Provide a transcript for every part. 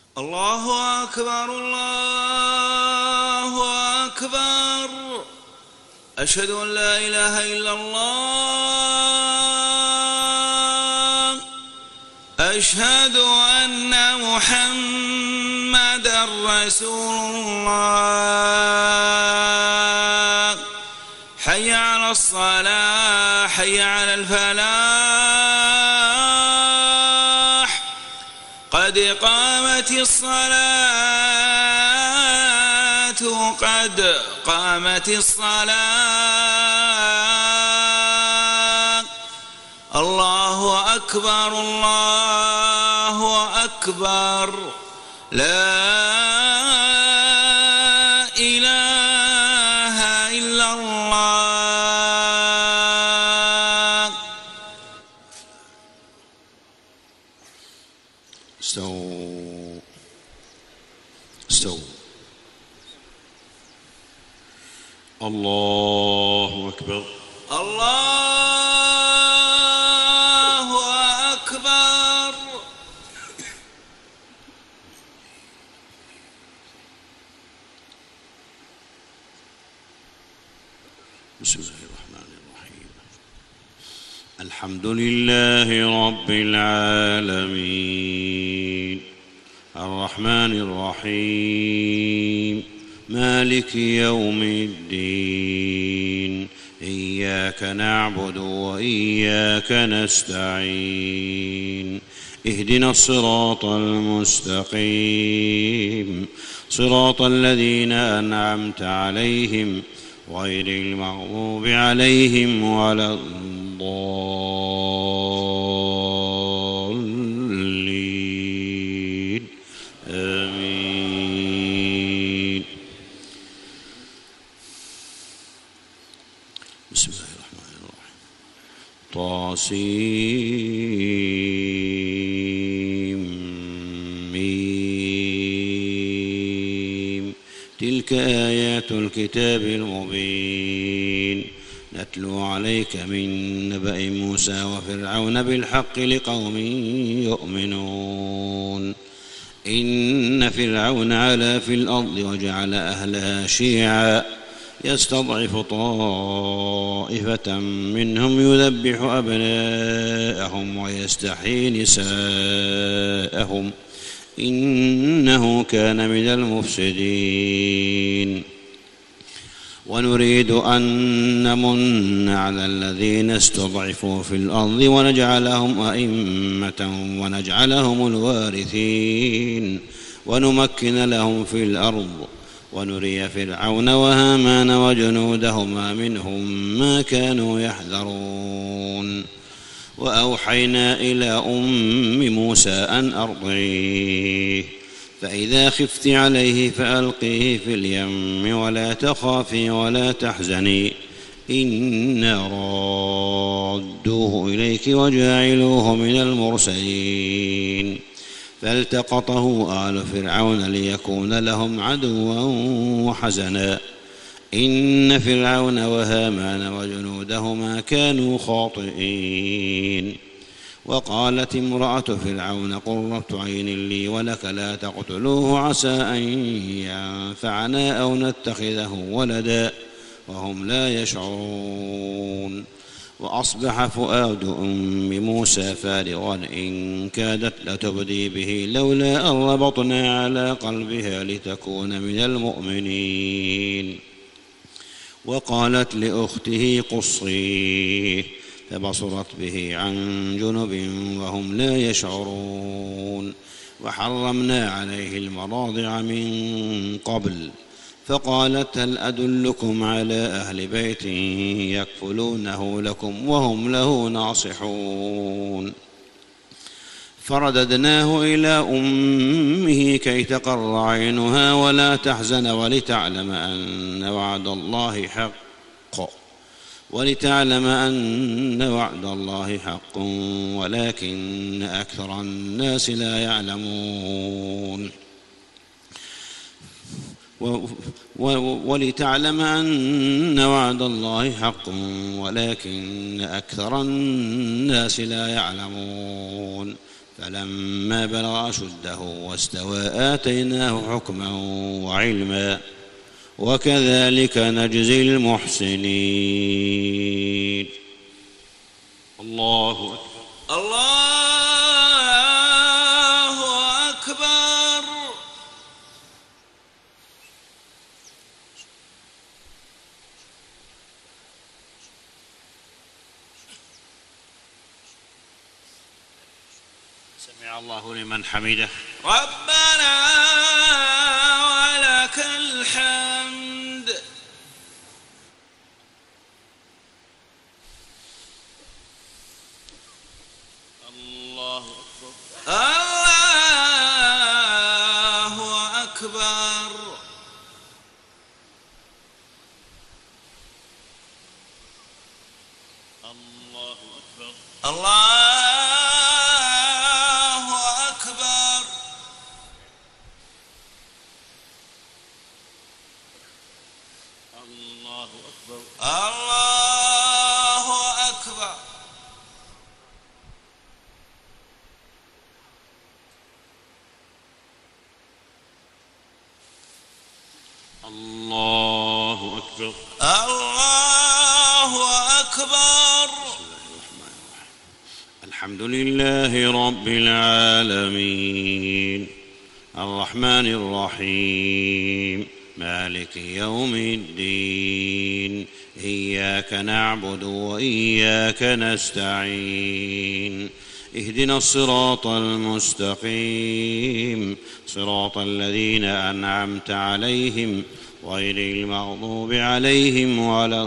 الله أكبر الله أكبر. أشهد أن لا إله إلا الله. أشهد أن محمدًا رسول الله. حي على الصلاة حي على الفلاح. قد قامت الصلاة قد قامت الصلاة. الله أكبر الله أكبر. لا إله إلا الله. استووا. الله أكبر الله أكبر. بسم الله الرحمن الرحيم. الحمد لله رب العالمين الرحمن الرحيم مالك يوم الدين. إياك نعبد وإياك نستعين. اهدنا الصراط المستقيم صراط الذين أنعمت عليهم غير المغضوب عليهم ولا الضالين. آمين. بسم الله الرحمن الرحيم. طاسيم. تلك آيات الكتاب المبين نتلو عليك من نبأ موسى وفرعون بالحق لقوم يؤمنون. إن فرعون علا في الأرض وجعل أهلها شيعا يستضعف طائفة منهم يذبح أبناءهم ويستحيي نساءهم إنه كان من المفسدين. ونريد أن نمن على الذين استضعفوا في الأرض ونجعلهم أئمة ونجعلهم الوارثين ونمكن لهم في الأرض ونري فرعون وهامان وجنودهما منهم ما كانوا يحذرون. وأوحينا إلى أم موسى أن أرضعيه فإذا خفت عليه فألقيه في اليم ولا تخافي ولا تحزني إنا رادوه إليك وجاعلوه من المرسلين. فالتقطه آل فرعون ليكون لهم عدوا وحزنا إن فرعون وهامان وجنودهما كانوا خاطئين. وقالت امرأة فرعون قرة عين لي ولك لا تقتلوه عسى أن ينفعنا أو نتخذه ولدا وهم لا يشعرون. وأصبح فؤاد أم موسى فارغا إن كادت لتبدي به لولا أن ربطنا على قلبها لتكون من المؤمنين. وقالت لأخته قصيه فبصرت به عن جنب وهم لا يشعرون. وحرمنا عليه المراضع من قبل فقالت هل أدلكم على أهل بيت يكفلونه لكم وهم له ناصحون. فرددناه إلى أمه كي تقر عينها ولا تحزن ولتعلم أن وعد الله حق ولكن أكثر الناس لا يعلمون. ولتعلم أن وعد الله حق ولكن أكثر الناس لا يعلمون. فلما بلغ أشده واستوى آتيناه حكما وعلما وكذلك نجزي المحسنين. الله أكبر. الله أكبر. سمع الله لمن حمده. ربنا ولك الحمد. الله أكبر. الله أكبر. الله أكبر. الله أكبر. الله أكبر. الله أكبر. الله أكبر. الله أكبر. الحمد لله رب العالمين الرحمن الرحيم مالك يوم الدين إياك نعبد وإياك نستعين اهدنا الصراط المستقيم صراط الذين أنعمت عليهم غير المغضوب عليهم ولا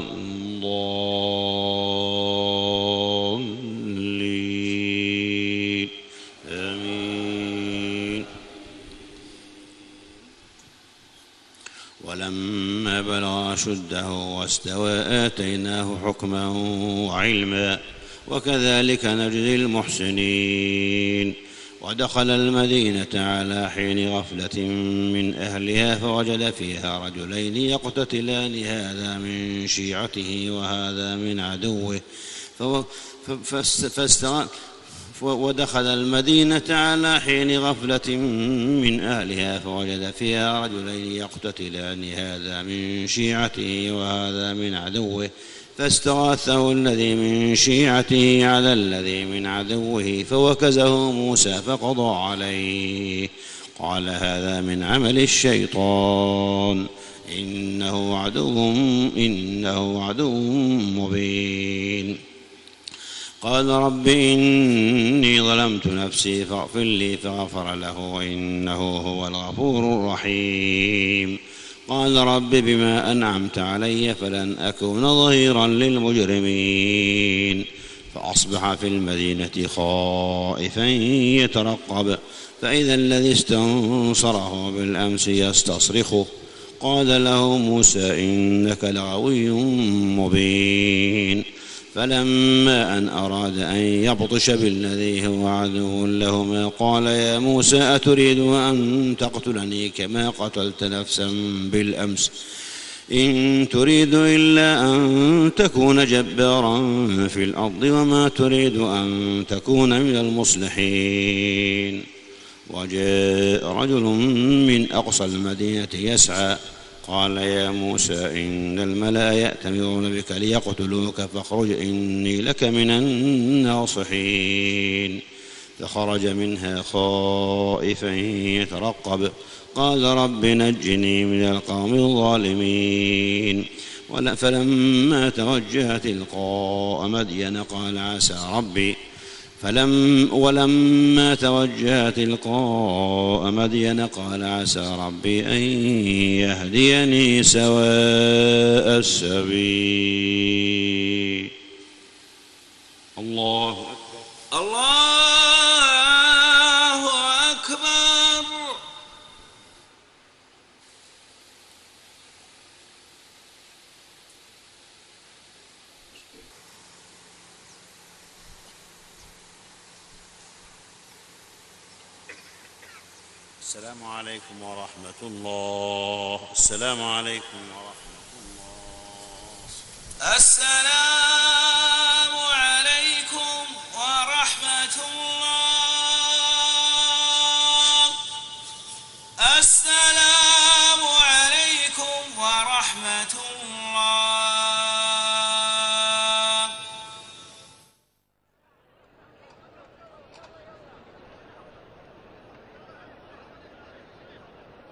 الضالين آمين. ولما بلغ أشده واستوى آتيناه حكما وعلما وكذلك نجزي المحسنين. ودخل المدينة على حين غفلة من أهلها فوجد فيها رجلين يقتتلان هذا من شيعته وهذا من عدوه ودخل المدينة على حين غفلة من أهلها فوجد فيها رجلين يقتتلان هذا من شيعته وهذا من عدوه فاستغاثه الذي من شيعته على الذي من عدوه فوكزه موسى فقضى عليه قال هذا من عمل الشيطان إنه عدو مبين. قال رب إني ظلمت نفسي فاغفر لي فغفر له إنه هو الغفور الرحيم. قال رب بما أنعمت علي فلن أكون ظهيرا للمجرمين. فأصبح في المدينة خائفا يترقب فإذا الذي استنصره بالأمس يستصرخه قال له موسى إنك لغوي مبين. فلما أن أراد أن يبطش بالذي هو عدو لهما قال يا موسى أتريد أن تقتلني كما قتلت نفسا بالأمس إن تريد إلا أن تكون جبارا في الأرض وما تريد أن تكون من المصلحين. وجاء رجل من أقصى المدينة يسعى قال يا موسى إن الملأ يأتمرون بك ليقتلوك فاخرج إني لك من الناصحين. فخرج منها خائفا يترقب قال رب نجني من القوم الظالمين. فلما توجه تلقاء مدين قال عسى ربي ولما توجه تلقاء مدين قال عسى ربي أن يهديني سواء السبيل. الله أكبر. الله أكبر. السلام عليكم ورحمة الله. السلام عليكم ورحمة الله. السلام